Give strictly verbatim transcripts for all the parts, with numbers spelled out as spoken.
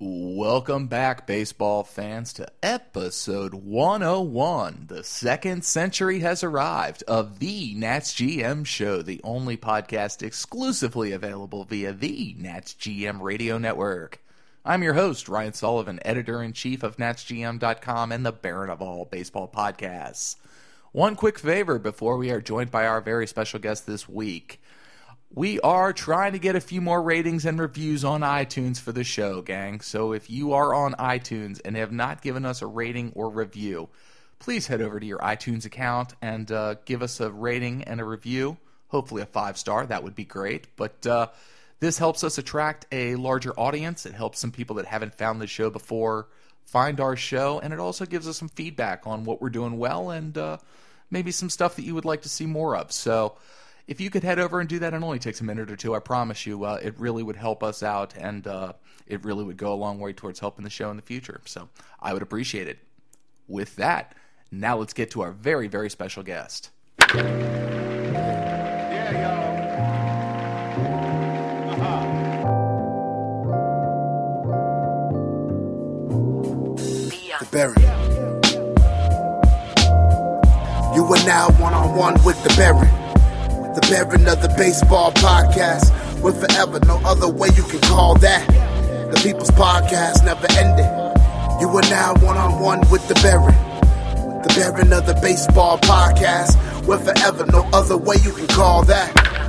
Welcome back, baseball fans, to episode one oh one. The second century has arrived of the Nats G M Show, the only podcast exclusively available via the Nats G M Radio Network. I'm your host, Ryan Sullivan, editor-in-chief of Nats G M dot com and the Baron of all baseball podcasts. One quick favor before we are joined by our very special guest this week. We are trying to get a few more ratings and reviews on iTunes for the show, gang. So if you are on iTunes and have not given us a rating or review, please head over to your iTunes account and uh, give us a rating and a review. Hopefully a five-star. That would be great. But uh, this helps us attract a larger audience. It helps some people that haven't found the show before find our show. And it also gives us some feedback on what we're doing well and uh, maybe some stuff that you would like to see more of. So if you could head over and do that, it only takes a minute or two, I promise you, uh, it really would help us out, and uh, it really would go a long way towards helping the show in the future. So I would appreciate it. With that, now let's get to our very, very special guest. Yeah, y'all. Uh-huh. The Baron. You are now one-on-one with the Baron. The Baron of the baseball podcast. With forever, no other way you can call that. The people's podcast never ending. You are now one-on-one with the Baron. The Baron of the baseball podcast. With forever, no other way you can call that.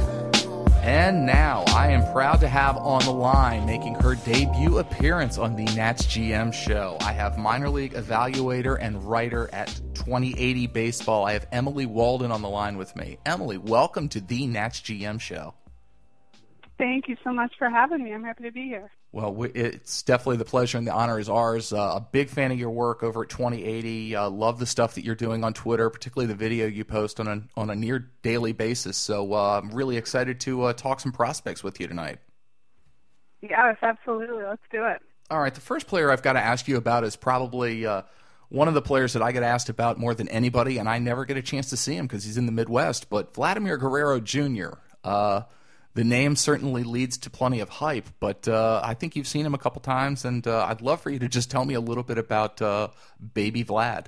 And now I am proud to have on the line, making her debut appearance on the Nats G M Show. I have minor league evaluator and writer at twenty eighty Baseball. I have Emily Walden on the line with me. Emily, welcome to the Nats G M Show. Thank you so much for having me. I'm happy to be here. Well, it's definitely the pleasure and the honor is ours. Uh, a big fan of your work over at twenty eighty. Uh, love the stuff that you're doing on Twitter, particularly the video you post on a, on a near daily basis. So uh, I'm really excited to uh, talk some prospects with you tonight. Yes, absolutely. Let's do it. All right. The first player I've got to ask you about is probably uh, one of the players that I get asked about more than anybody, and I never get a chance to see him because he's in the Midwest, but Vladimir Guerrero Junior Uh The name certainly leads to plenty of hype, but uh, I think you've seen him a couple times, and uh, I'd love for you to just tell me a little bit about uh, baby Vlad.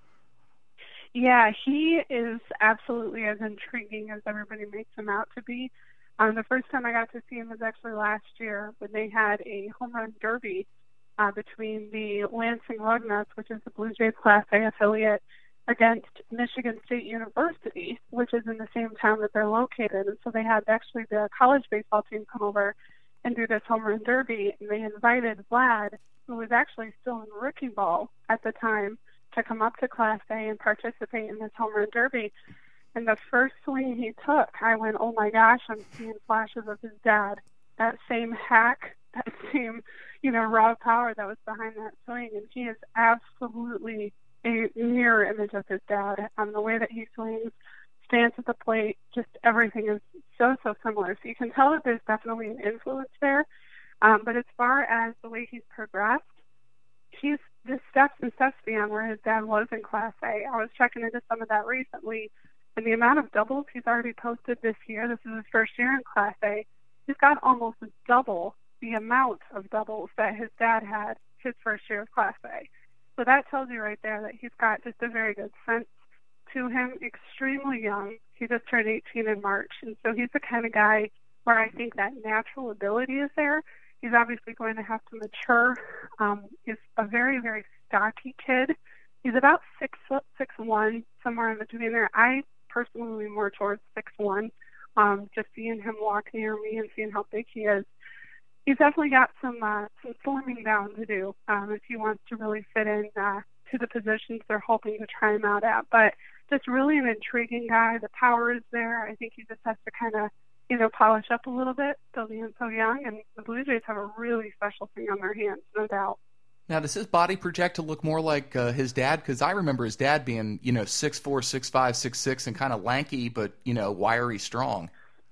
Yeah, he is absolutely as intriguing as everybody makes him out to be. Um, the first time I got to see him was actually last year when they had a home run derby uh, between the Lansing Lugnuts, which is the Blue Jays Class A affiliate, against Michigan State University, which is in the same town that they're located. And so they had actually the college baseball team come over and do this home run derby, and they invited Vlad, who was actually still in rookie ball at the time, to come up to Class A and participate in this home run derby. And the first swing he took, I went, oh my gosh, I'm seeing flashes of his dad. That same hack, that same, you know, raw power that was behind that swing. And he is absolutely a mirror image of his dad. Um, the way that he swings, stance at the plate, just everything is so, so similar. So you can tell that there's definitely an influence there. Um, but as far as the way he's progressed, he's just steps and steps beyond where his dad was in Class A. I was checking into some of that recently, and the amount of doubles he's already posted this year, this is his first year in Class A, he's got almost double the amount of doubles that his dad had his first year of Class A. So that tells you right there that he's got just a very good sense to him, extremely young. He just turned eighteen in March, and so he's the kind of guy where I think that natural ability is there. He's obviously going to have to mature. Um, he's a very, very stocky kid. He's about six foot, six one, somewhere in between there. I personally lean more towards six one, um, just seeing him walk near me and seeing how big he is. He's definitely got some uh, some slimming down to do um, if he wants to really fit in uh, to the positions they're hoping to try him out at. But just really an intriguing guy. The power is there. I think he just has to kind of, you know, polish up a little bit, still being so young. And the Blue Jays have a really special thing on their hands, no doubt. Now, does his body project to look more like uh, his dad? Because I remember his dad being, you know, six four, six five, six six, and kind of lanky, but, you know, wiry strong.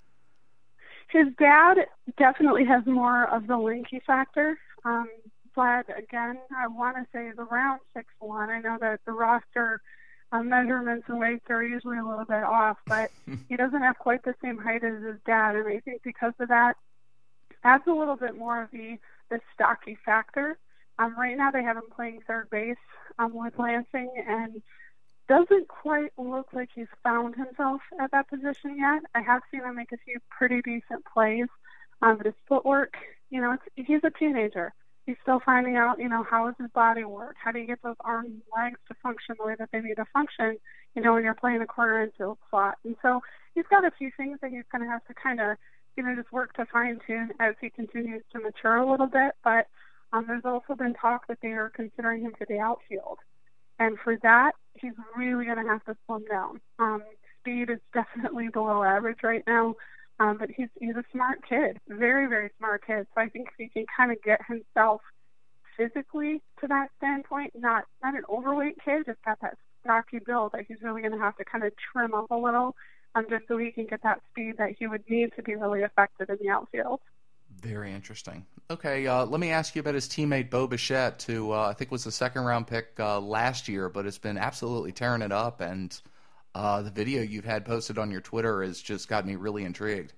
His dad definitely has more of the lanky factor. Um, Vlad, again, I want to say is around six one. I know that the roster uh, measurements and weights are usually a little bit off, but he doesn't have quite the same height as his dad, and I think because of that, adds a little bit more of the the stocky factor. Um, right now they have him playing third base um, with Lansing, and doesn't quite look like he's found himself at that position yet. I have seen him make a few pretty decent plays, um, but his footwork, you know, it's, he's a teenager. He's still finding out, you know, how does his body work? How do you get those arms and legs to function the way that they need to function, you know, when you're playing a corner infield slot? And so he's got a few things that he's going to have to kind of, you know, just work to fine-tune as he continues to mature a little bit. But um, there's also been talk that they are considering him for the outfield. And for that, he's really going to have to slim down. Um, speed is definitely below average right now. Um, but he's he's a smart kid, very, very smart kid. So I think if he can kind of get himself physically to that standpoint, not not an overweight kid, just got that stocky build, that he's really going to have to kind of trim up a little, um, just so he can get that speed that he would need to be really effective in the outfield. Very interesting. Okay, uh, let me ask you about his teammate Bo Bichette, who uh, I think was a second-round pick uh, last year, but has been absolutely tearing it up, and Uh, the video you've had posted on your Twitter has just got me really intrigued.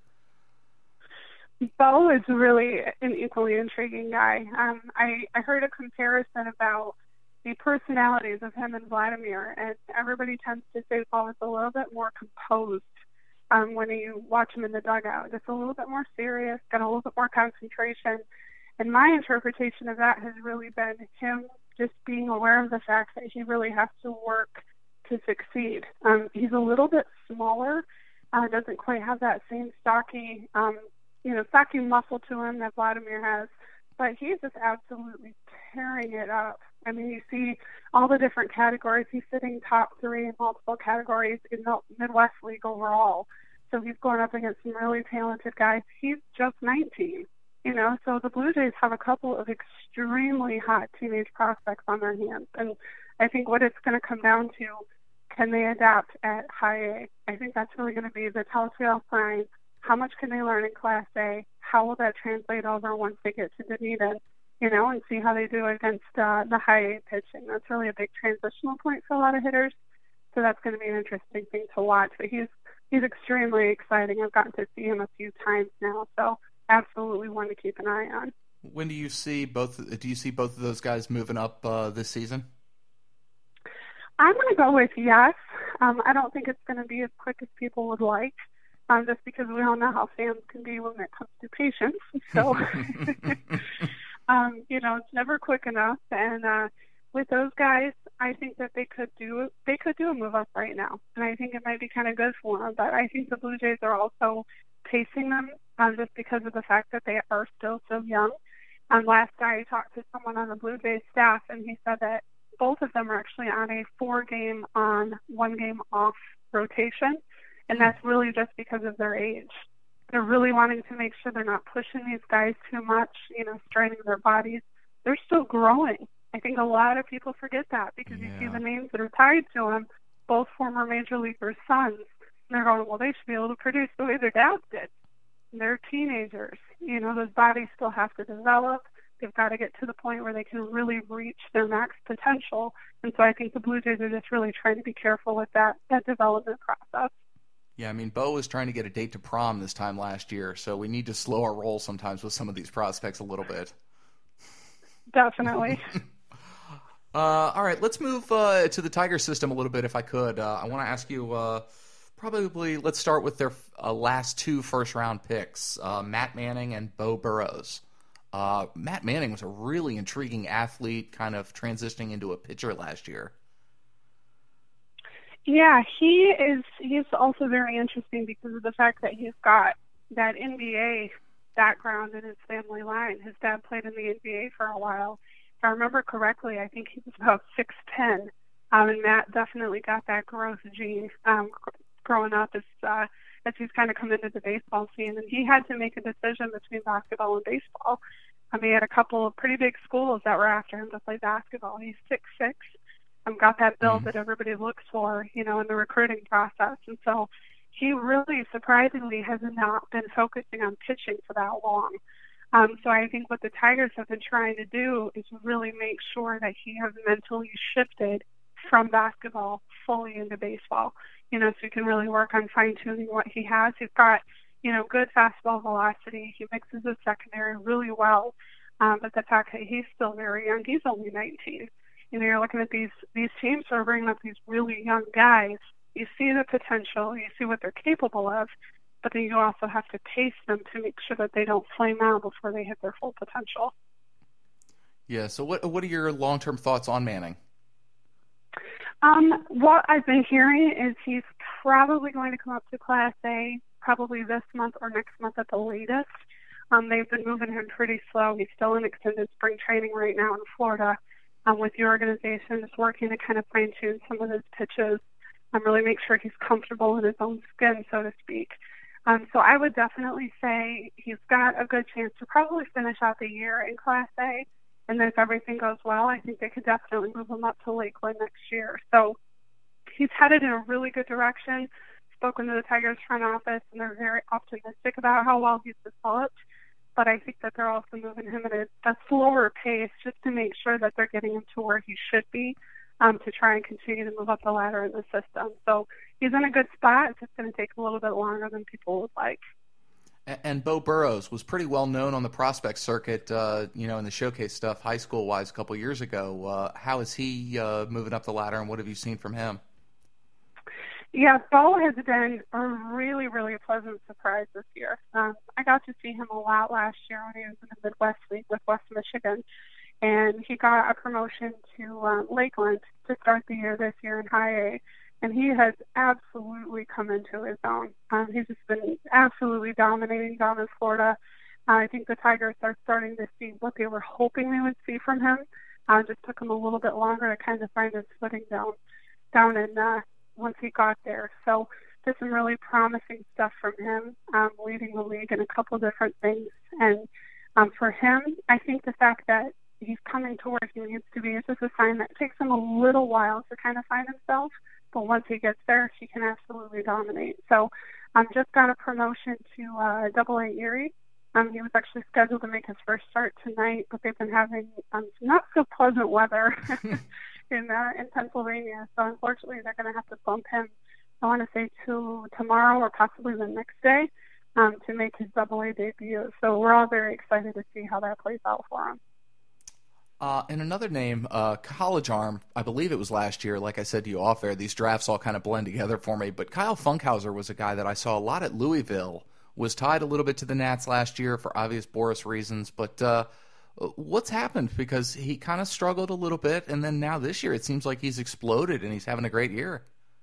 Bo is really an equally intriguing guy. Um, I, I heard a comparison about the personalities of him and Vladimir, and everybody tends to say Bo is a little bit more composed um, when you watch him in the dugout. Just a little bit more serious, got a little bit more concentration. And my interpretation of that has really been him just being aware of the fact that he really has to work to succeed. Um, he's a little bit smaller, uh, doesn't quite have that same stocky, um, you know, stocky muscle to him that Vladimir has, but he's just absolutely tearing it up. I mean, you see all the different categories. He's sitting top three in multiple categories in the Midwest League overall. So he's going up against some really talented guys. He's just nineteen, you know, so the Blue Jays have a couple of extremely hot teenage prospects on their hands. And I think what it's going to come down to, can they adapt at high A? I think that's really going to be the telltale sign. How much can they learn in Class A? How will that translate over once they get to Dunedin, you know, and see how they do against uh, the high A pitching? That's really a big transitional point for a lot of hitters. So that's going to be an interesting thing to watch. But he's he's extremely exciting. I've gotten to see him a few times now, so absolutely one to keep an eye on. When do you see both? Do you see both of those guys moving up uh, this season? I'm going to go with yes. Um, I don't think it's going to be as quick as people would like, um, just because we all know how fans can be when it comes to patience. So, um, you know, it's never quick enough. And uh, with those guys, I think that they could do they could do a move up right now, and I think it might be kind of good for them. But I think the Blue Jays are also pacing them, um, just because of the fact that they are still so young. Um, last I talked to someone on the Blue Jays staff, and he said that both of them are actually on a four-game on, one-game off rotation, and that's really just because of their age. They're really wanting to make sure they're not pushing these guys too much, you know, straining their bodies. They're still growing. I think a lot of people forget that because yeah. you see the names that are tied to them, both former major leaguers' sons, and they're going, well, they should be able to produce the way their dads did. They're teenagers. You know, those bodies still have to develop. They've got to get to the point where they can really reach their max potential. And so I think the Blue Jays are just really trying to be careful with that, that development process. Yeah, I mean, Bo was trying to get a date to prom this time last year, so we need to slow our roll sometimes with some of these prospects a little bit. Definitely. uh, all right, let's move uh, to the Tiger system a little bit if I could. Uh, I want to ask you, uh, probably let's start with their uh, last two first-round picks, uh, Matt Manning and Beau Burrows. Uh, Matt Manning was a really intriguing athlete, kind of transitioning into a pitcher last year. Yeah, he is. He's also very interesting because of the fact that he's got that N B A background in his family line. His dad played in the N B A for a while. If I remember correctly, I think he was about six ten, um, and Matt definitely got that growth gene um, growing up as uh, as he's kind of come into the baseball scene. And he had to make a decision between basketball and baseball. Um, he had a couple of pretty big schools that were after him to play basketball. He's six six, um, got that build mm-hmm. that everybody looks for, you know, in the recruiting process. And so he really, surprisingly, has not been focusing on pitching for that long. Um, so I think what the Tigers have been trying to do is really make sure that he has mentally shifted from basketball fully into baseball, you know, so he can really work on fine-tuning what he has. He's got, you know, good fastball velocity. He mixes his secondary really well. Um, but the fact that he's still very young, he's only nineteen. You know, you're looking at these these teams that are bringing up these really young guys. You see the potential, you see what they're capable of, but then you also have to pace them to make sure that they don't flame out before they hit their full potential. Yeah, so what what are your long-term thoughts on Manning? Um, what I've been hearing is he's probably going to come up to Class A probably this month or next month at the latest. Um, they've been moving him pretty slow. He's still in extended spring training right now in Florida um, with the organization, just working to kind of fine-tune some of his pitches and really make sure he's comfortable in his own skin, so to speak. Um, so I would definitely say he's got a good chance to probably finish out the year in Class A. And then if everything goes well, I think they could definitely move him up to Lakeland next year. So he's headed in a really good direction. Spoken to the Tigers front office, and they're very optimistic about how well he's developed. But I think that they're also moving him at a, a slower pace just to make sure that they're getting him to where he should be um, to try and continue to move up the ladder in the system. So he's in a good spot. It's just going to take a little bit longer than people would like. And, and Beau Burrows was pretty well known on the prospect circuit, uh, you know, in the showcase stuff, high school-wise, a couple years ago. Uh, how is he uh, moving up the ladder, and what have you seen from him? Yeah, Beau has been a really, really pleasant surprise this year. Um, I got to see him a lot last year when he was in the Midwest League with West Michigan, and he got a promotion to um, Lakeland to start the year this year in High A, and he has absolutely come into his own. Um, he's just been absolutely dominating down in Florida. Uh, I think the Tigers are starting to see what they were hoping they would see from him. Uh, just took him a little bit longer to kind of find his footing down, down in uh, once he got there. So there's some really promising stuff from him, um, leading the league in a couple of different things. And um, for him, I think the fact that he's coming to where he needs to be is just a sign that it takes him a little while to kind of find himself. But once he gets there, he can absolutely dominate. So um, just got a promotion to uh, Double A Erie. Um, he was actually scheduled to make his first start tonight, but they've been having um, not so pleasant weather in uh, in Pennsylvania. So unfortunately, they're going to have to bump him, I want to say, to tomorrow or possibly the next day um, to make his Double A debut. So we're all very excited to see how that plays out for him. Uh, and another name, uh, College Arm, I believe it was last year. Like I said to you off air, these drafts all kind of blend together for me. But Kyle Funkhauser was a guy that I saw a lot at Louisville, was tied a little bit to the Nats last year for obvious Boris reasons. But uh, what's happened? Because he kind of struggled a little bit, and then now this year it seems like he's exploded and he's having a great year.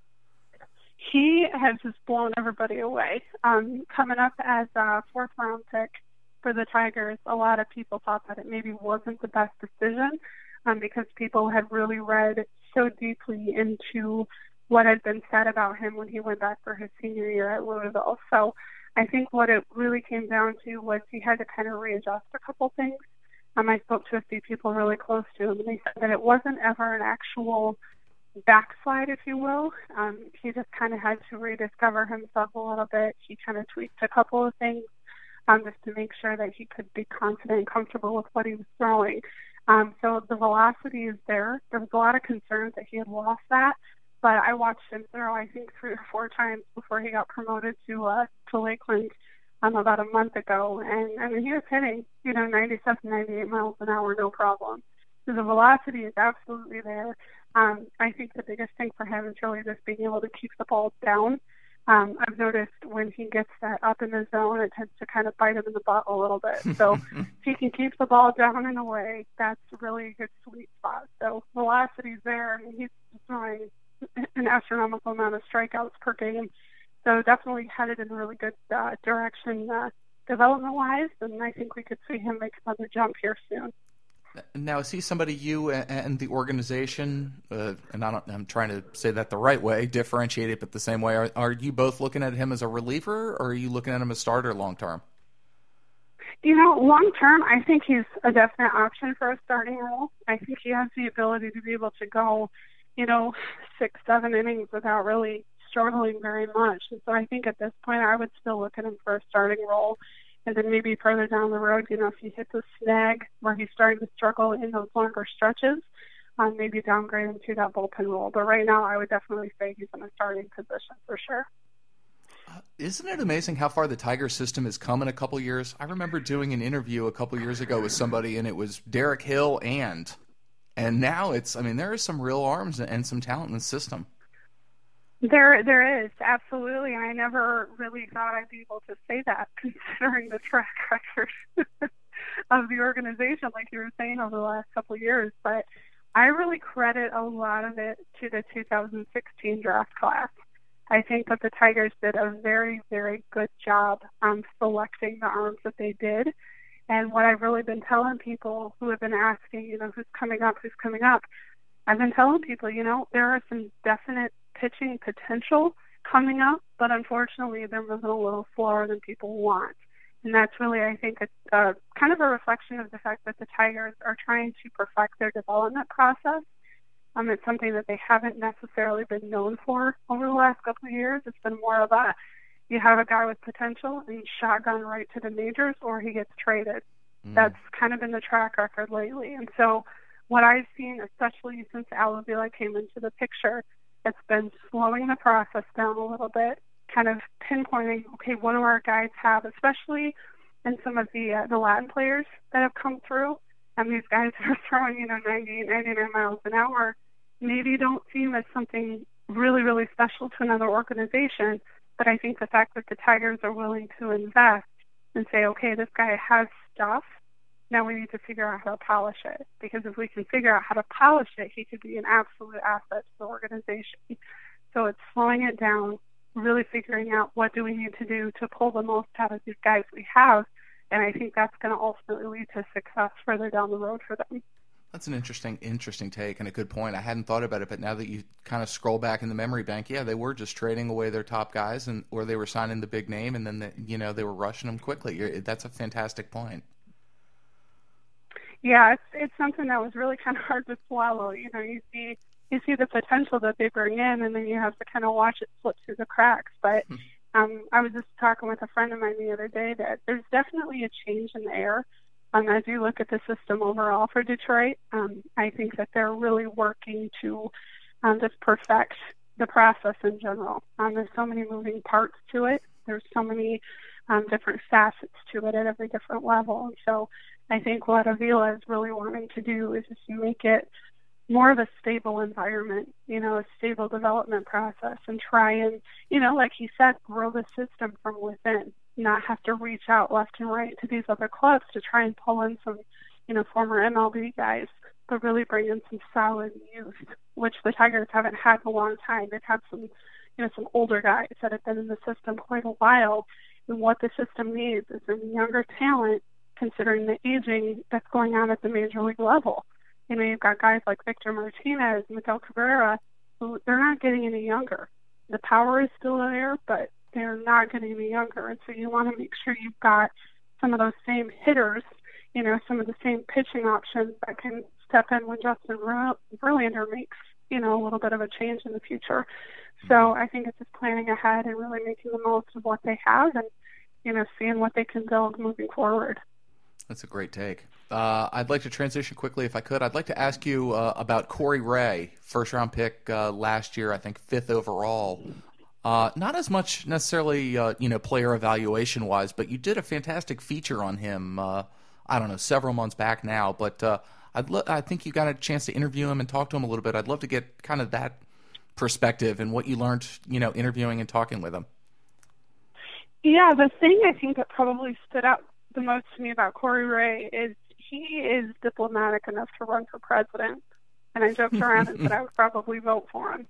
He has just blown everybody away. Um, coming up as a fourth round pick for the Tigers, a lot of people thought that it maybe wasn't the best decision um, because people had really read so deeply into what had been said about him when he went back for his senior year at Louisville. So I think what it really came down to was he had to kind of readjust a couple things. Um, I spoke to a few people really close to him, and they said that it wasn't ever an actual backslide, if you will. Um, he just kind of had to rediscover himself a little bit. He kind of tweaked a couple of things um, just to make sure that he could be confident and comfortable with what he was throwing. Um, so the velocity is there. There was a lot of concerns that he had lost that, but I watched him throw, I think, three or four times before he got promoted to uh, to Lakeland um, about a month ago. And, I mean, he was hitting, you know, ninety-seven, ninety-eight miles an hour, no problem. So the velocity is absolutely there. Um, I think the biggest thing for him is really just being able to keep the ball down. Um, I've noticed when he gets that up in the zone, it tends to kind of bite him in the butt a little bit. So if he can keep the ball down and away, that's really a good sweet spot. So velocity's there. I mean, he's throwing an astronomical amount of strikeouts per game. So definitely headed in a really good uh, direction uh, development-wise, and I think we could see him make another jump here soon. Now, is he somebody you and the organization, uh, and I don't, I'm trying to say that the right way, differentiate it, but the same way, are, are you both looking at him as a reliever, or are you looking at him as starter long-term? You know, long-term, I think he's a definite option for a starting role. I think he has the ability to be able to go, you know, six, seven innings without really struggling very much. And so I think at this point I would still look at him for a starting role. And then maybe further down the road, you know, if he hits a snag where he's starting to struggle in those longer stretches, um, maybe downgrade him to that bullpen role. But right now, I would definitely say he's in a starting position for sure. Isn't it amazing how far the Tiger system has come in a couple years? I remember doing an interview a couple years ago with somebody, and it was Derek Hill and, and now it's, I mean, there is some real arms and some talent in the system. There, there is, absolutely. And I never really thought I'd be able to say that, considering the track record of the organization, like you were saying, over the last couple of years. But I really credit a lot of it to the two thousand sixteen draft class. I think that the Tigers did a very, very good job um, selecting the arms that they did. And what I've really been telling people who have been asking, you know, who's coming up, who's coming up, I've been telling people, you know, there are some definite pitching potential coming up, but unfortunately they're moving a little slower than people want. And that's really, I think, a, uh, kind of a reflection of the fact that the Tigers are trying to perfect their development process. Um, it's something that they haven't necessarily been known for over the last couple of years. It's been more of a, you have a guy with potential and shotgun right to the majors, or he gets traded. Mm. That's kind of been the track record lately. And so what I've seen, especially since Al Avila came into the picture, it's been slowing the process down a little bit, kind of pinpointing, okay, what do our guys have, especially in some of the uh, the Latin players that have come through. And these guys are throwing, you know, ninety, ninety-nine miles an hour. Maybe don't seem as something really, really special to another organization, but I think the fact that the Tigers are willing to invest and say, okay, this guy has stuff, now we need to figure out how to polish it. Because if we can figure out how to polish it, he could be an absolute asset to the organization. So it's slowing it down, really figuring out what do we need to do to pull the most out of these guys we have, and I think that's going to ultimately lead to success further down the road for them. That's an interesting, interesting take and a good point. I hadn't thought about it, but now that you kind of scroll back in the memory bank, yeah, they were just trading away their top guys, and or they were signing the big name, and then they, you know they were rushing them quickly. You're, that's a fantastic point. Yeah, it's it's something that was really kind of hard to swallow. You know, you see you see the potential that they bring in, and then you have to kind of watch it slip through the cracks. But um, I was just talking with a friend of mine the other day that there's definitely a change in the air. Um, as you look at the system overall for Detroit, um, I think that they're really working to um, just perfect the process in general. Um, there's so many moving parts to it. There's so many um, different facets to it at every different level. And so I think what Avila is really wanting to do is just make it more of a stable environment, you know, a stable development process, and try and, you know, like he said, grow the system from within. Not have to reach out left and right to these other clubs to try and pull in some, you know, former M L B guys, but really bring in some solid youth, which the Tigers haven't had in a long time. They've had some, you know, some older guys that have been in the system quite a while. And what the system needs is some younger talent, considering the aging that's going on at the major league level. You know, you've got guys like Victor Martinez, Miguel Cabrera, who they're not getting any younger. The power is still there, but they're not getting any younger. And so you want to make sure you've got some of those same hitters, you know, some of the same pitching options that can step in when Justin Verlander makes, you know, a little bit of a change in the future. So I think it's just planning ahead and really making the most of what they have and, you know, seeing what they can build moving forward. That's a great take. Uh, I'd like to transition quickly, if I could. I'd like to ask you uh, about Corey Ray, first-round pick uh, last year, I think fifth overall. Uh, not as much necessarily, uh, you know, player evaluation-wise, but you did a fantastic feature on him, uh, I don't know, several months back now. But uh, I'd lo- I think you got a chance to interview him and talk to him a little bit. I'd love to get kind of that perspective and what you learned, you know, interviewing and talking with him. Yeah, the thing I think that probably stood out the most to me about Corey Ray is he is diplomatic enough to run for president. And I joked around and said I would probably vote for him.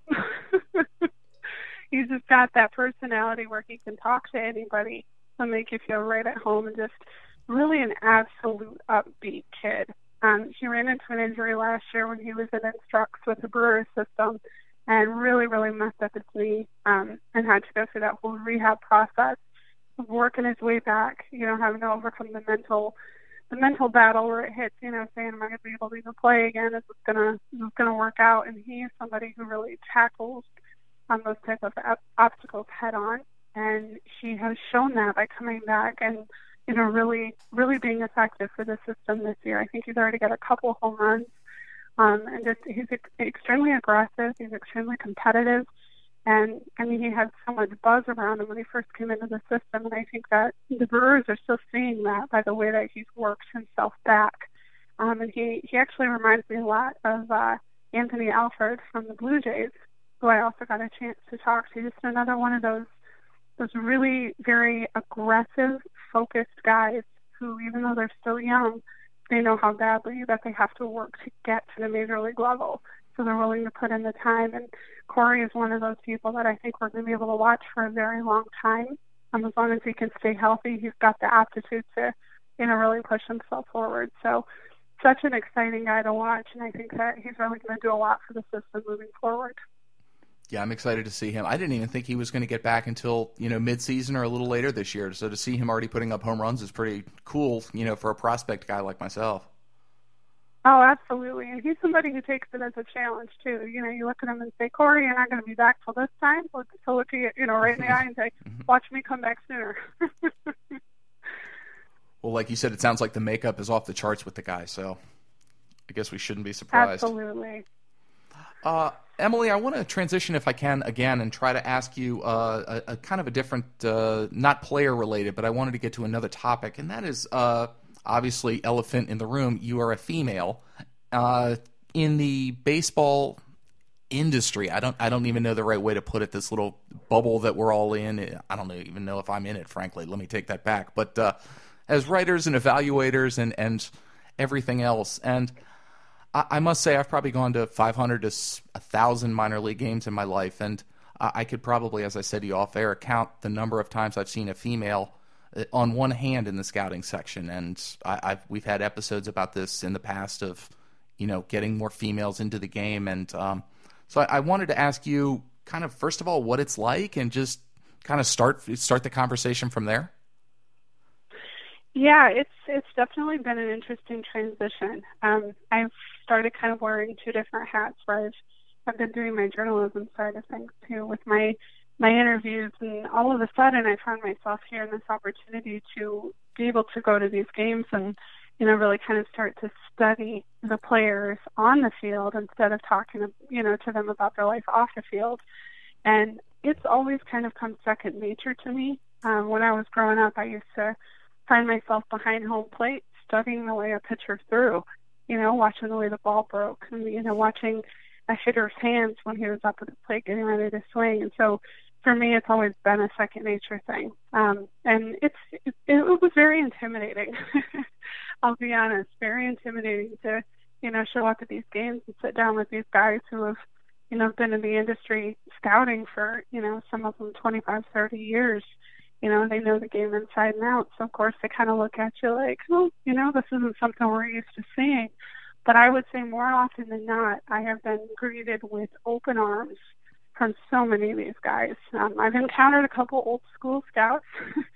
He's just got that personality where he can talk to anybody and make you feel right at home, and just really an absolute upbeat kid. Um, he ran into an injury last year when he was in Instructs with the Brewers system and really, really messed up his knee um, and had to go through that whole rehab process of working his way back, you know, having to overcome the mental the mental battle where it hits, you know, saying, am I going to be able to even play again? Is this going to is this going to work out? And he is somebody who really tackles on those type of obstacles head on, and he has shown that by coming back and, you know, really, really being effective for the system this year. I think he's already got a couple home runs, um, and just he's ex- extremely aggressive. He's extremely competitive. And, I mean, he had so much buzz around him when he first came into the system, and I think that the Brewers are still seeing that by the way that he's worked himself back. Um, and he, he actually reminds me a lot of uh, Anthony Alford from the Blue Jays, who I also got a chance to talk to. Just another one of those those really very aggressive, focused guys who, even though they're still young, they know how badly that they have to work to get to the major league level. So they're willing to put in the time. And Corey is one of those people that I think we're going to be able to watch for a very long time. Um, as long as he can stay healthy, he's got the aptitude to, you know, really push himself forward. So such an exciting guy to watch, and I think that he's really going to do a lot for the system moving forward. Yeah, I'm excited to see him. I didn't even think he was going to get back until, you know, mid-season or a little later this year. So to see him already putting up home runs is pretty cool, you know, for a prospect guy like myself. Oh, absolutely. And he's somebody who takes it as a challenge, too. You know, you look at him and say, Corey, you're not going to be back till this time. So look at you, you know, right in the eye and say, watch me come back sooner. Well, like you said, it sounds like the makeup is off the charts with the guy, so I guess we shouldn't be surprised. Absolutely. Uh, Emily, I want to transition, if I can, again, and try to ask you uh, a, a kind of a different, uh, not player-related, but I wanted to get to another topic, and that is uh, obviously elephant in the room. You are a female. Uh, in the baseball industry, I don't I don't even know the right way to put it, this little bubble that we're all in. I don't even know if I'm in it, frankly. Let me take that back. But uh, as writers and evaluators and, and everything else, and I, I must say I've probably gone to five hundred to one thousand minor league games in my life, and I, I could probably, as I said to you off air, count the number of times I've seen a female on one hand in the scouting section, and I, I've we've had episodes about this in the past of, you know, getting more females into the game, and um, so I, I wanted to ask you, kind of first of all, what it's like, and just kind of start start the conversation from there. Yeah, it's it's definitely been an interesting transition. Um, I've started kind of wearing two different hats, where I've I've been doing my journalism side of things too, with my my interviews, and all of a sudden I found myself here in this opportunity to be able to go to these games and, you know, really kind of start to study the players on the field instead of talking, you know, to them about their life off the field. And it's always kind of come second nature to me. Um, when I was growing up, I used to find myself behind home plate studying the way a pitcher threw, you know, watching the way the ball broke, and, you know, watching a hitter's hands when he was up at the plate getting ready to swing. And so for me, it's always been a second nature thing. Um, and it's it, it was very intimidating. I'll be honest, very intimidating to, you know, show up at these games and sit down with these guys who have, you know, been in the industry scouting for, you know, some of them twenty-five, thirty years. You know, they know the game inside and out. So, of course, they kind of look at you like, oh, you know, this isn't something we're used to seeing. But I would say more often than not, I have been greeted with open arms from so many of these guys. Um, I've encountered a couple old school scouts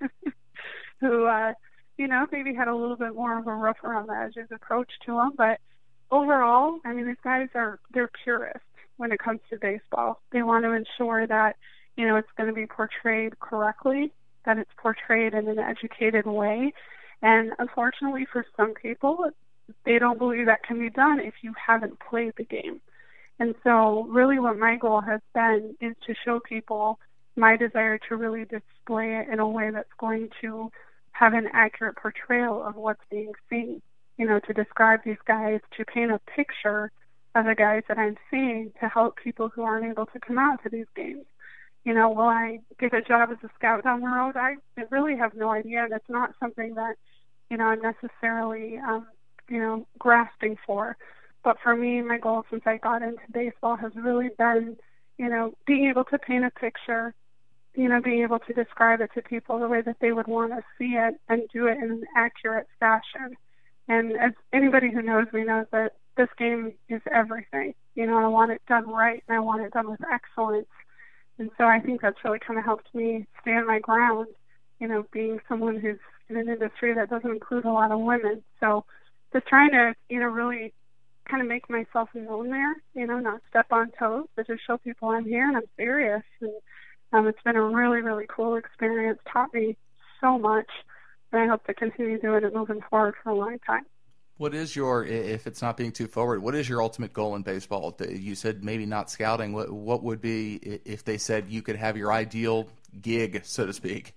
who, uh, you know, maybe had a little bit more of a rough around the edges approach to them. But overall, I mean, these guys are, they're purists when it comes to baseball. They want to ensure that, you know, it's going to be portrayed correctly, that it's portrayed in an educated way. And unfortunately for some people, they don't believe that can be done if you haven't played the game. And so really what my goal has been is to show people my desire to really display it in a way that's going to have an accurate portrayal of what's being seen. You know, to describe these guys, to paint a picture of the guys that I'm seeing to help people who aren't able to come out to these games. You know, will I get a job as a scout down the road? I really have no idea. And it's not something that, you know, I'm necessarily, um, you know, grasping for. But for me, my goal since I got into baseball has really been, you know, being able to paint a picture, you know, being able to describe it to people the way that they would want to see it and do it in an accurate fashion. And as anybody who knows me knows that this game is everything. You know, I want it done right, and I want it done with excellence. And so I think that's really kind of helped me stand my ground, you know, being someone who's in an industry that doesn't include a lot of women. So just trying to, you know, really kind of make myself known there, you know, not step on toes, but just show people I'm here and I'm serious. And um, it's been a really, really cool experience, taught me so much, and I hope to continue doing it moving forward for a long time. What is your, if it's not being too forward, what is your ultimate goal in baseball? You said maybe not scouting. What, what would be if they said you could have your ideal gig, so to speak?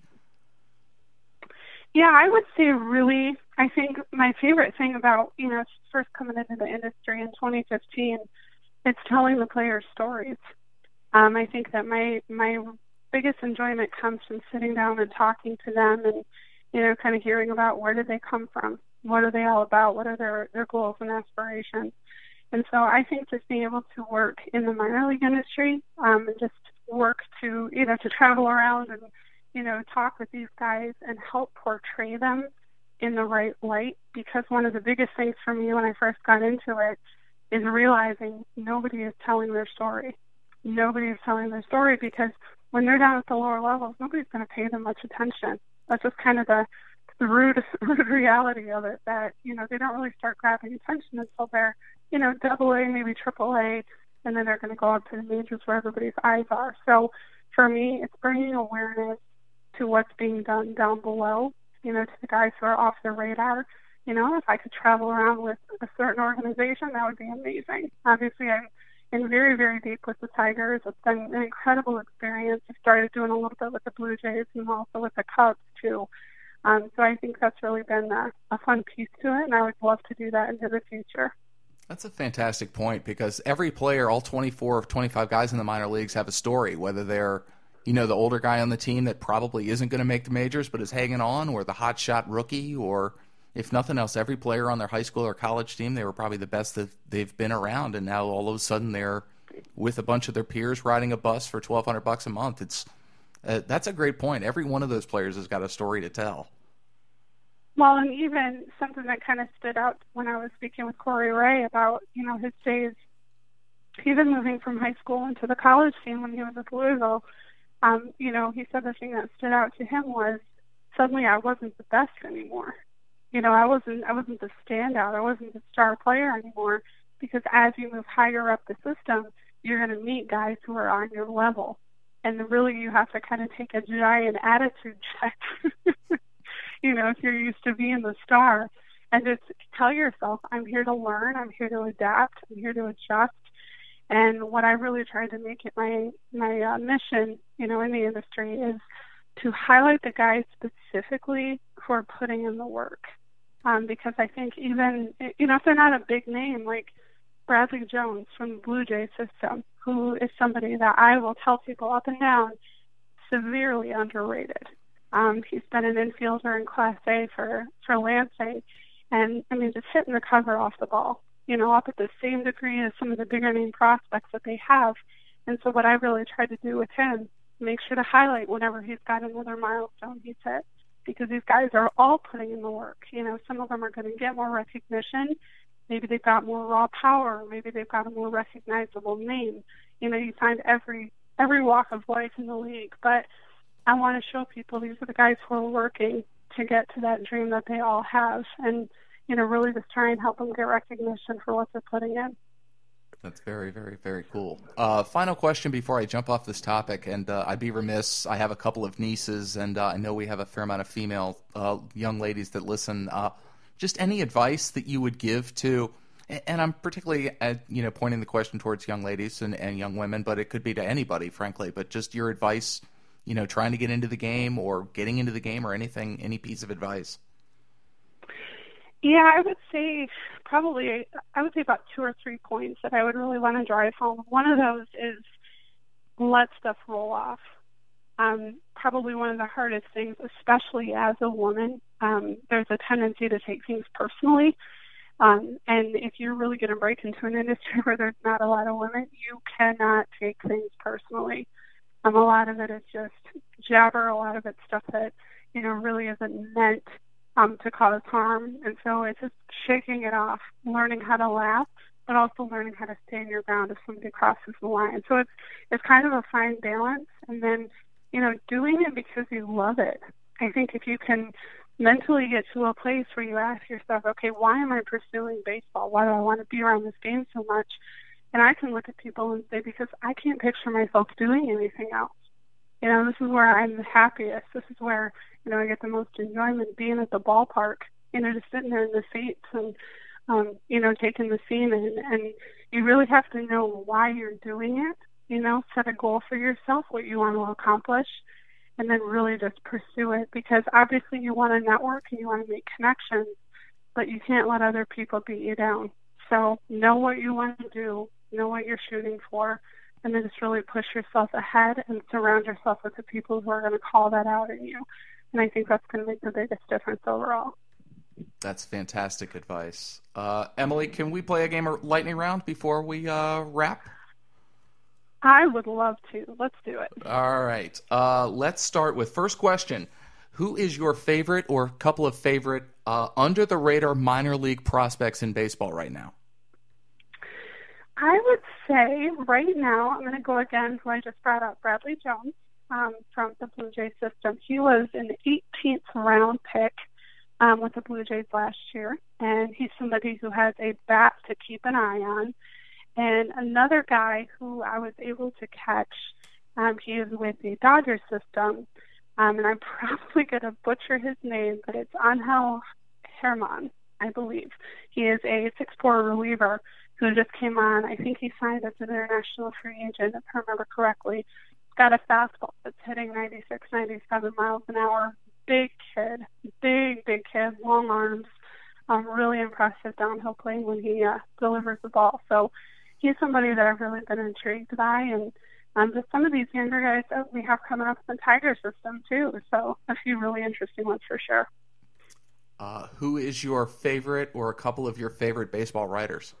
Yeah, I would say really, I think my favorite thing about, you know, first coming into the industry in twenty fifteen, it's telling the players' stories. Um, I think that my my biggest enjoyment comes from sitting down and talking to them and, you know, kind of hearing about where did they come from, what are they all about, what are their, their goals and aspirations. And so I think just being able to work in the minor league industry um, and just work to, you know, to travel around and, you know, talk with these guys and help portray them in the right light, because one of the biggest things for me when I first got into it is realizing nobody is telling their story. Nobody is telling their story because when they're down at the lower levels, nobody's going to pay them much attention. That's just kind of the, the rude, rude reality of it, that, you know, they don't really start grabbing attention until they're, you know, double A, maybe triple A, and then they're going to go up to the majors where everybody's eyes are. So for me, it's bringing awareness to what's being done down below, you know, to the guys who are off the radar. You know, if I could travel around with a certain organization, that would be amazing. Obviously, I'm in very, very deep with the Tigers. It's been an incredible experience. I started doing a little bit with the Blue Jays and also with the Cubs, too. Um, so I think that's really been a, a fun piece to it, and I would love to do that into the future. That's a fantastic point, because every player, all twenty-four or twenty-five guys in the minor leagues have a story, whether they're, you know, the older guy on the team that probably isn't going to make the majors but is hanging on, or the hotshot rookie, or if nothing else, every player on their high school or college team, they were probably the best that they've been around, and now all of a sudden they're with a bunch of their peers riding a bus for twelve hundred bucks a month. It's uh, that's a great point. Every one of those players has got a story to tell. Well, and even something that kind of stood out when I was speaking with Corey Ray about, you know, his days, even moving from high school into the college team when he was at Louisville, um, you know, he said the thing that stood out to him was suddenly I wasn't the best anymore. You know, I wasn't I wasn't the standout. I wasn't the star player anymore, because as you move higher up the system, you're going to meet guys who are on your level. And really you have to kind of take a giant attitude check, you know, if you're used to being the star, and just tell yourself, I'm here to learn, I'm here to adapt, I'm here to adjust. And what I really tried to make it my, my uh, mission, you know, in the industry is to highlight the guys specifically who are putting in the work. Um, because I think even, you know, if they're not a big name, like Bradley Jones from the Blue Jay system, who is somebody that I will tell people up and down, severely underrated. Um, he's been an infielder in Class A for, for Lansing, and, I mean, just hitting the cover off the ball, you know, up at the same degree as some of the bigger name prospects that they have. And so what I really tried to do with him, make sure to highlight whenever he's got another milestone he's hit, because these guys are all putting in the work. You know, some of them are going to get more recognition. Maybe they've got more raw power. Maybe they've got a more recognizable name. You know, you find every every walk of life in the league. But I want to show people these are the guys who are working to get to that dream that they all have, and, you know, really just try and help them get recognition for what they're putting in. That's very, very, very cool. Uh, final question before I jump off this topic, and uh, I'd be remiss. I have a couple of nieces, and uh, I know we have a fair amount of female uh, young ladies that listen. Uh, just any advice that you would give to, and I'm particularly, at, you know, pointing the question towards young ladies and, and young women, but it could be to anybody, frankly. But just your advice, you know, trying to get into the game or getting into the game or anything, any piece of advice. Yeah, I would say probably, I would say about two or three points that I would really want to drive home. One of those is let stuff roll off. Um, probably one of the hardest things, especially as a woman, um, there's a tendency to take things personally. Um, and if you're really going to break into an industry where there's not a lot of women, you cannot take things personally. Um, a lot of it is just jabber, a lot of it's stuff that, you know, really isn't meant Um, to cause harm. And so it's just shaking it off, learning how to laugh, but also learning how to stand your ground if somebody crosses the line. So it's it's kind of a fine balance. And then, you know, doing it because you love it. I think if you can mentally get to a place where you ask yourself, okay, why am I pursuing baseball? Why do I want to be around this game so much? And I can look at people and say, because I can't picture myself doing anything else. You know, this is where I'm the happiest. This is where, you know, I get the most enjoyment being at the ballpark, you know, just sitting there in the seats and um, you know, taking the scene in. And you really have to know why you're doing it, you know, set a goal for yourself, what you want to accomplish, and then really just pursue it. Because obviously you want to network and you want to make connections, but you can't let other people beat you down. So know what you want to do, know what you're shooting for, and then just really push yourself ahead and surround yourself with the people who are going to call that out in you. And I think that's going to make the biggest difference overall. That's fantastic advice. Uh, Emily, can we play a game of lightning round before we uh, wrap? I would love to. Let's do it. All right. Uh, let's start with first question. Who is your favorite or couple of favorite uh, under-the-radar minor league prospects in baseball right now? I would say right now, I'm going to go again who I just brought up, Bradley Jones um, from the Blue Jays system. He was an eighteenth round pick um, with the Blue Jays last year, and he's somebody who has a bat to keep an eye on. And another guy who I was able to catch, um, he is with the Dodgers system, um, and I'm probably going to butcher his name, but it's Angel Herman, I believe. He is a six foot four reliever who just came on. I think he signed as an international free agent, if I remember correctly. He's got a fastball that's hitting ninety-six, ninety-seven miles an hour. Big kid, big, big kid, long arms. Um, really impressive downhill play when he uh, delivers the ball. So he's somebody that I've really been intrigued by, and um, just some of these younger guys that we have coming up in the Tiger system too. So a few really interesting ones for sure. Uh, who is your favorite or a couple of your favorite baseball writers?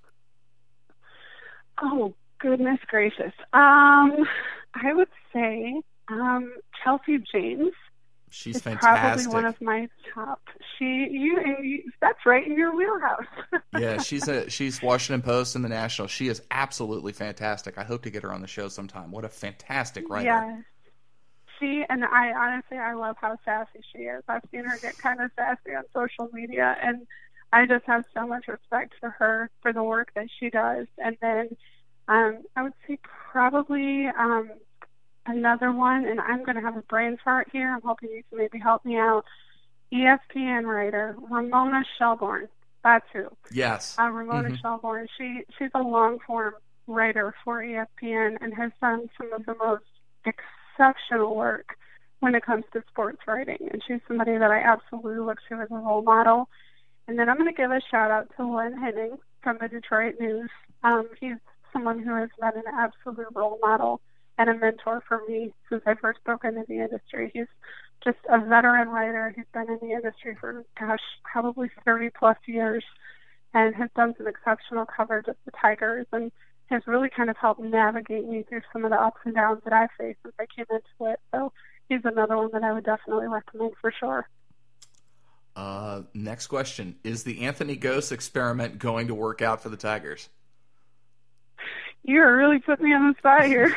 Oh, goodness gracious. Um, I would say um, Chelsea James. She's is fantastic. Probably one of my top. She, you, you, that's right in your wheelhouse. Yeah, she's a she's Washington Post and the National. She is absolutely fantastic. I hope to get her on the show sometime. What a fantastic writer. Yeah. She, and I honestly, I love how sassy she is. I've seen her get kind of sassy on social media, and I just have so much respect for her, for the work that she does. And then um, I would say probably um, another one, and I'm going to have a brain fart here. I'm hoping you can maybe help me out. E S P N writer Ramona Shelburne. That's who. Yes. Uh, Ramona mm-hmm. Shelburne. She she's a long form writer for E S P N and has done some of the most exceptional work when it comes to sports writing. And she's somebody that I absolutely look to as a role model. And then I'm going to give a shout out to Len Henning from the Detroit News. Um, he's someone who has been an absolute role model and a mentor for me since I first broke into the industry. He's just a veteran writer. He's been in the industry for, gosh, probably thirty plus years and has done some exceptional coverage of the Tigers and has really kind of helped navigate me through some of the ups and downs that I faced since I came into it. So he's another one that I would definitely recommend for sure. Uh, next question. Is the Anthony Gose experiment going to work out for the Tigers? You're really putting me on the spot here.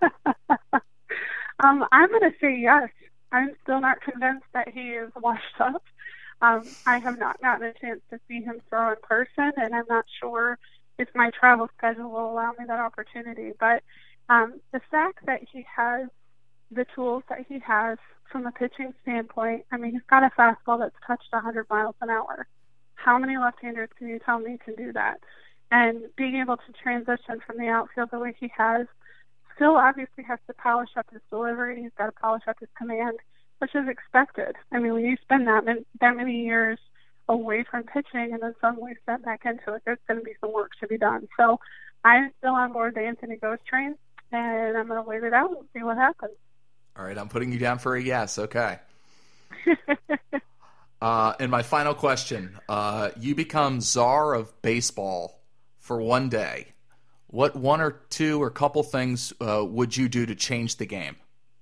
um, I'm going to say yes. I'm still not convinced that he is washed up. Um, I have not gotten a chance to see him throw in person, and I'm not sure if my travel schedule will allow me that opportunity. But um, the fact that he has the tools that he has from a pitching standpoint, I mean, he's got a fastball that's touched one hundred miles an hour. How many left-handers can you tell me can do that? And being able to transition from the outfield the way he has, still obviously has to polish up his delivery. He's got to polish up his command, which is expected. I mean, when you spend that many, that many years away from pitching and then suddenly step back into it, there's going to be some work to be done. So I'm still on board the Anthony Gose train, and I'm going to wait it out and see what happens. All right, I'm putting you down for a yes. Okay. uh, and my final question. Uh, you become czar of baseball for one day. What one or two or couple things uh, would you do to change the game?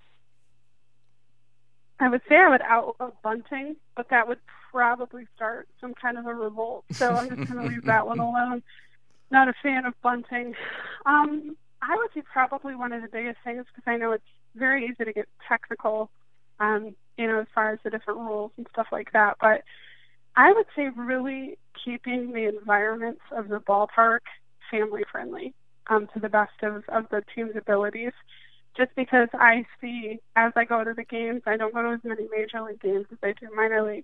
I would say I would outlaw bunting, but that would probably start some kind of a revolt. So I'm just going to leave that one alone. Not a fan of bunting. Um, I would say probably one of the biggest things, because I know it's very easy to get technical, um, you know, as far as the different rules and stuff like that. But I would say really keeping the environments of the ballpark family friendly um, to the best of, of the team's abilities. Just because I see, as I go to the games, I don't go to as many major league games as I do minor league,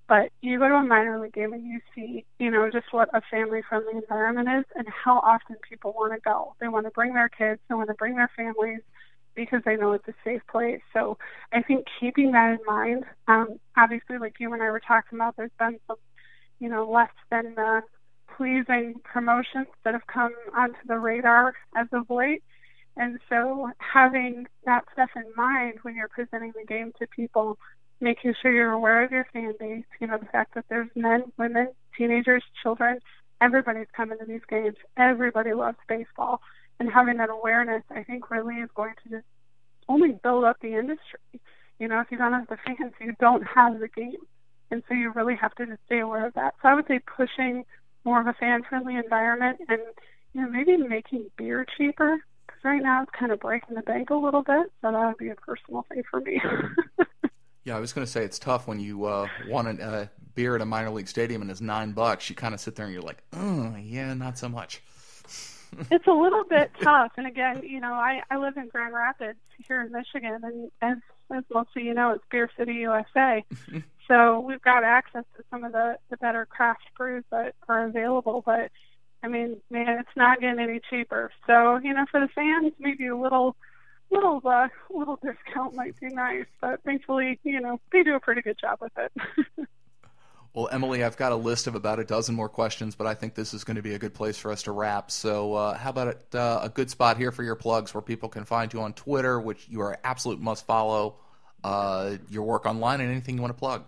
But you go to a minor league game and you see, you know, just what a family-friendly environment is and how often people want to go. They want to bring their kids, they want to bring their families because they know it's a safe place. So I think keeping that in mind, um, obviously, like you and I were talking about, there's been some, you know, less than uh, pleasing promotions that have come onto the radar as of late. And so having that stuff in mind when you're presenting the game to people, making sure you're aware of your fan base, you know, the fact that there's men, women, teenagers, children, everybody's coming to these games. Everybody loves baseball. And having that awareness, I think, really is going to just only build up the industry. You know, if you don't have the fans, you don't have the game. And so you really have to just stay aware of that. So I would say pushing more of a fan-friendly environment and, you know, maybe making beer cheaper. Because right now it's kind of breaking the bank a little bit. So that would be a personal thing for me. Yeah, I was going to say it's tough when you uh, want a uh, beer at a minor league stadium and it's nine bucks. You kind of sit there and you're like, oh, yeah, not so much. It's a little bit tough. And again, you know, I, I live in Grand Rapids here in Michigan, and as, as most of you know, it's Beer City, U S A. So we've got access to some of the, the better craft brews that are available. But, I mean, man, it's not getting any cheaper. So, you know, for the fans, maybe a little little uh, little discount might be nice. But thankfully, you know, they do a pretty good job with it. Well, Emily, I've got a list of about a dozen more questions, but I think this is going to be a good place for us to wrap. So uh, how about it, uh, a good spot here for your plugs where people can find you on Twitter, which you are absolute must follow, uh, your work online, and anything you want to plug.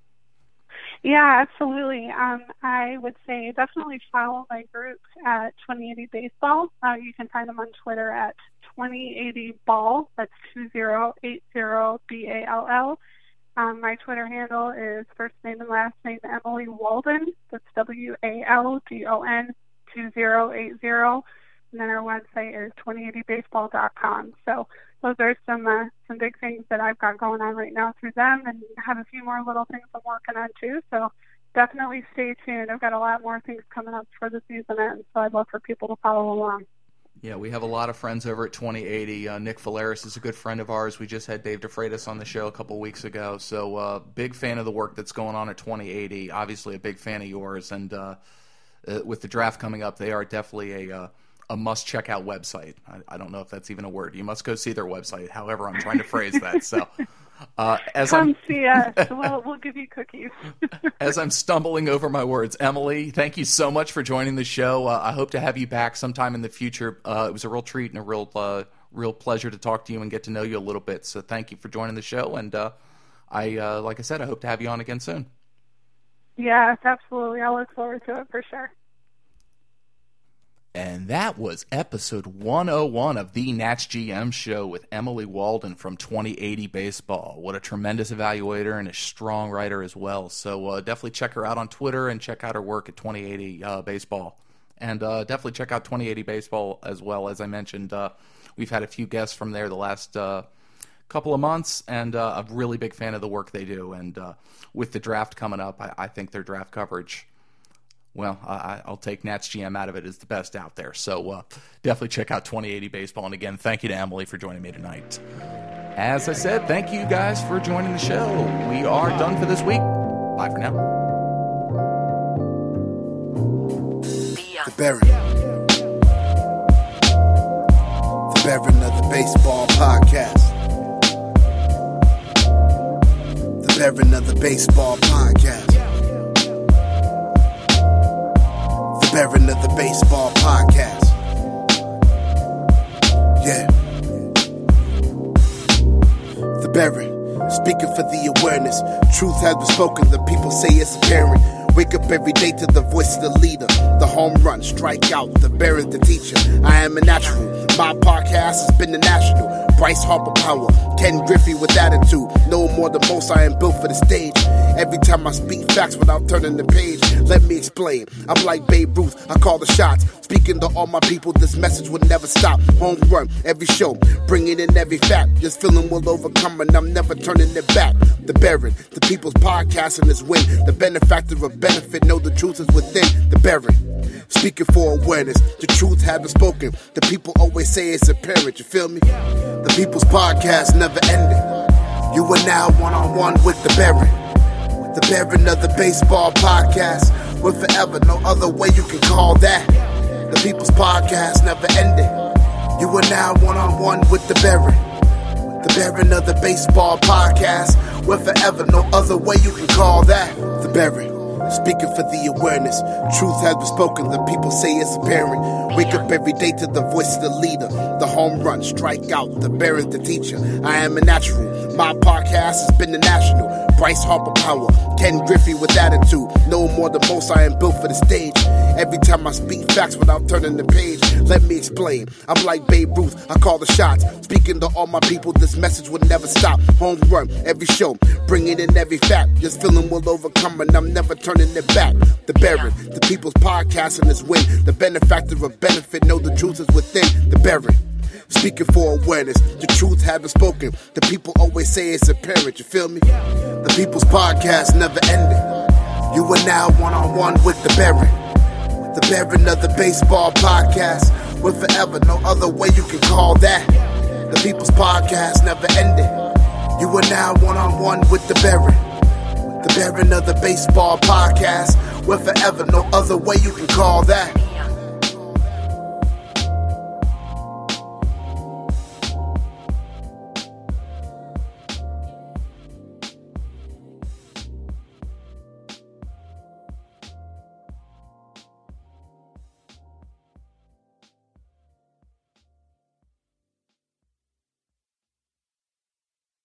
Yeah, absolutely. Um, I would say definitely follow my group at twenty eighty Baseball. Uh, you can find them on Twitter at twenty eighty ball. That's two zero eight zero B A L L. Um, my Twitter handle is first name and last name Emily Walden. That's W A L D O N two zero eight zero. And then our website is twenty eighty baseball dot com. So those are some uh, some big things that I've got going on right now through them, and have a few more little things I'm working on too. So definitely stay tuned. I've got a lot more things coming up for the season end, so I'd love for people to follow along. Yeah, we have a lot of friends over at twenty eighty. Uh, Nick Valeris is a good friend of ours. We just had Dave DeFreitas on the show a couple weeks ago. So uh, big fan of the work that's going on at twenty eighty. Obviously a big fan of yours. And uh, uh, with the draft coming up, they are definitely a uh, a must-check-out website. I, I don't know if that's even a word. You must go see their website. However, I'm trying to phrase that. So, uh, as Come I'm, see us. We'll, we'll give you cookies. As I'm stumbling over my words, Emily, thank you so much for joining the show. Uh, I hope to have you back sometime in the future. Uh, it was a real treat and a real, uh, real pleasure to talk to you and get to know you a little bit. So thank you for joining the show. And uh, I, uh, like I said, I hope to have you on again soon. Yes, absolutely. I'll look forward to it for sure. And that was episode one oh one of the Nats G M Show with Emily Walden from twenty eighty Baseball. What a tremendous evaluator and a strong writer as well. So uh, definitely check her out on Twitter and check out her work at twenty eighty uh, Baseball. And uh, definitely check out twenty eighty Baseball as well. As I mentioned, uh, we've had a few guests from there the last uh, couple of months, and uh, I'm a really big fan of the work they do. And uh, with the draft coming up, I, I think their draft coverage, well, I, I'll take Nats G M out of it, is the best out there. So uh, definitely check out twenty eighty Baseball. And again, thank you to Emily for joining me tonight. As I said, thank you guys for joining the show. We are done for this week. Bye for now. The Baron. The Baron of the Baseball Podcast. The Baron of the Baseball Podcast. The Baron of the Baseball Podcast. Yeah. The Baron, speaking for the awareness. Truth has been spoken, the people say it's apparent. Wake up every day to the voice of the leader. The home run, strike out, the Baron, the teacher. I am a natural. My podcast has been the national. Bryce Harper power, Ken Griffey with attitude. No more than most, I am built for the stage. Every time I speak facts without turning the page, let me explain. I'm like Babe Ruth, I call the shots. Speaking to all my people, this message will never stop. Home run, every show, bringing in every fact. This feeling will overcome and I'm never turning it back. The Baron, the people's podcast and his win. The benefactor of benefit, know the truth is within. The Baron, speaking for awareness. The truth has been spoken. The people always say it's apparent, you feel me? The people's podcast never ending. You are now one-on-one with the Baron. The Baron of the Baseball Podcast. We're forever, no other way you can call that. The People's Podcast, never ending. You are now one-on-one with the Baron. The Baron of the Baseball Podcast. We're forever, no other way you can call that. The Baron. Speaking for the awareness, truth has been spoken, the people say it's apparent. Wake up every day to the voice of the leader, the home run, strike out, the Baron's the teacher. I am a natural, my podcast has been the national. Bryce Harper power, Ken Griffey with attitude. No more the most, I am built for the stage. Every time I speak facts without turning the page, let me explain. I'm like Babe Ruth, I call the shots. Speaking to all my people, this message will never stop. Home run, every show, bringing in every fact. This feeling will overcome and I'm never turning it back. The Baron, the People's Podcast and his win. The benefactor of benefit, know the truth is within. The Baron. Speaking for awareness, the truth has been spoken. The people always say it's apparent, you feel me? The People's Podcast never ending. You are now one-on-one with the Baron. The Baron of the Baseball Podcast. We're forever, no other way you can call that. The People's Podcast never ending. You are now one-on-one with the Baron. The Baron of the Baseball Podcast. We're forever, no other way you can call that.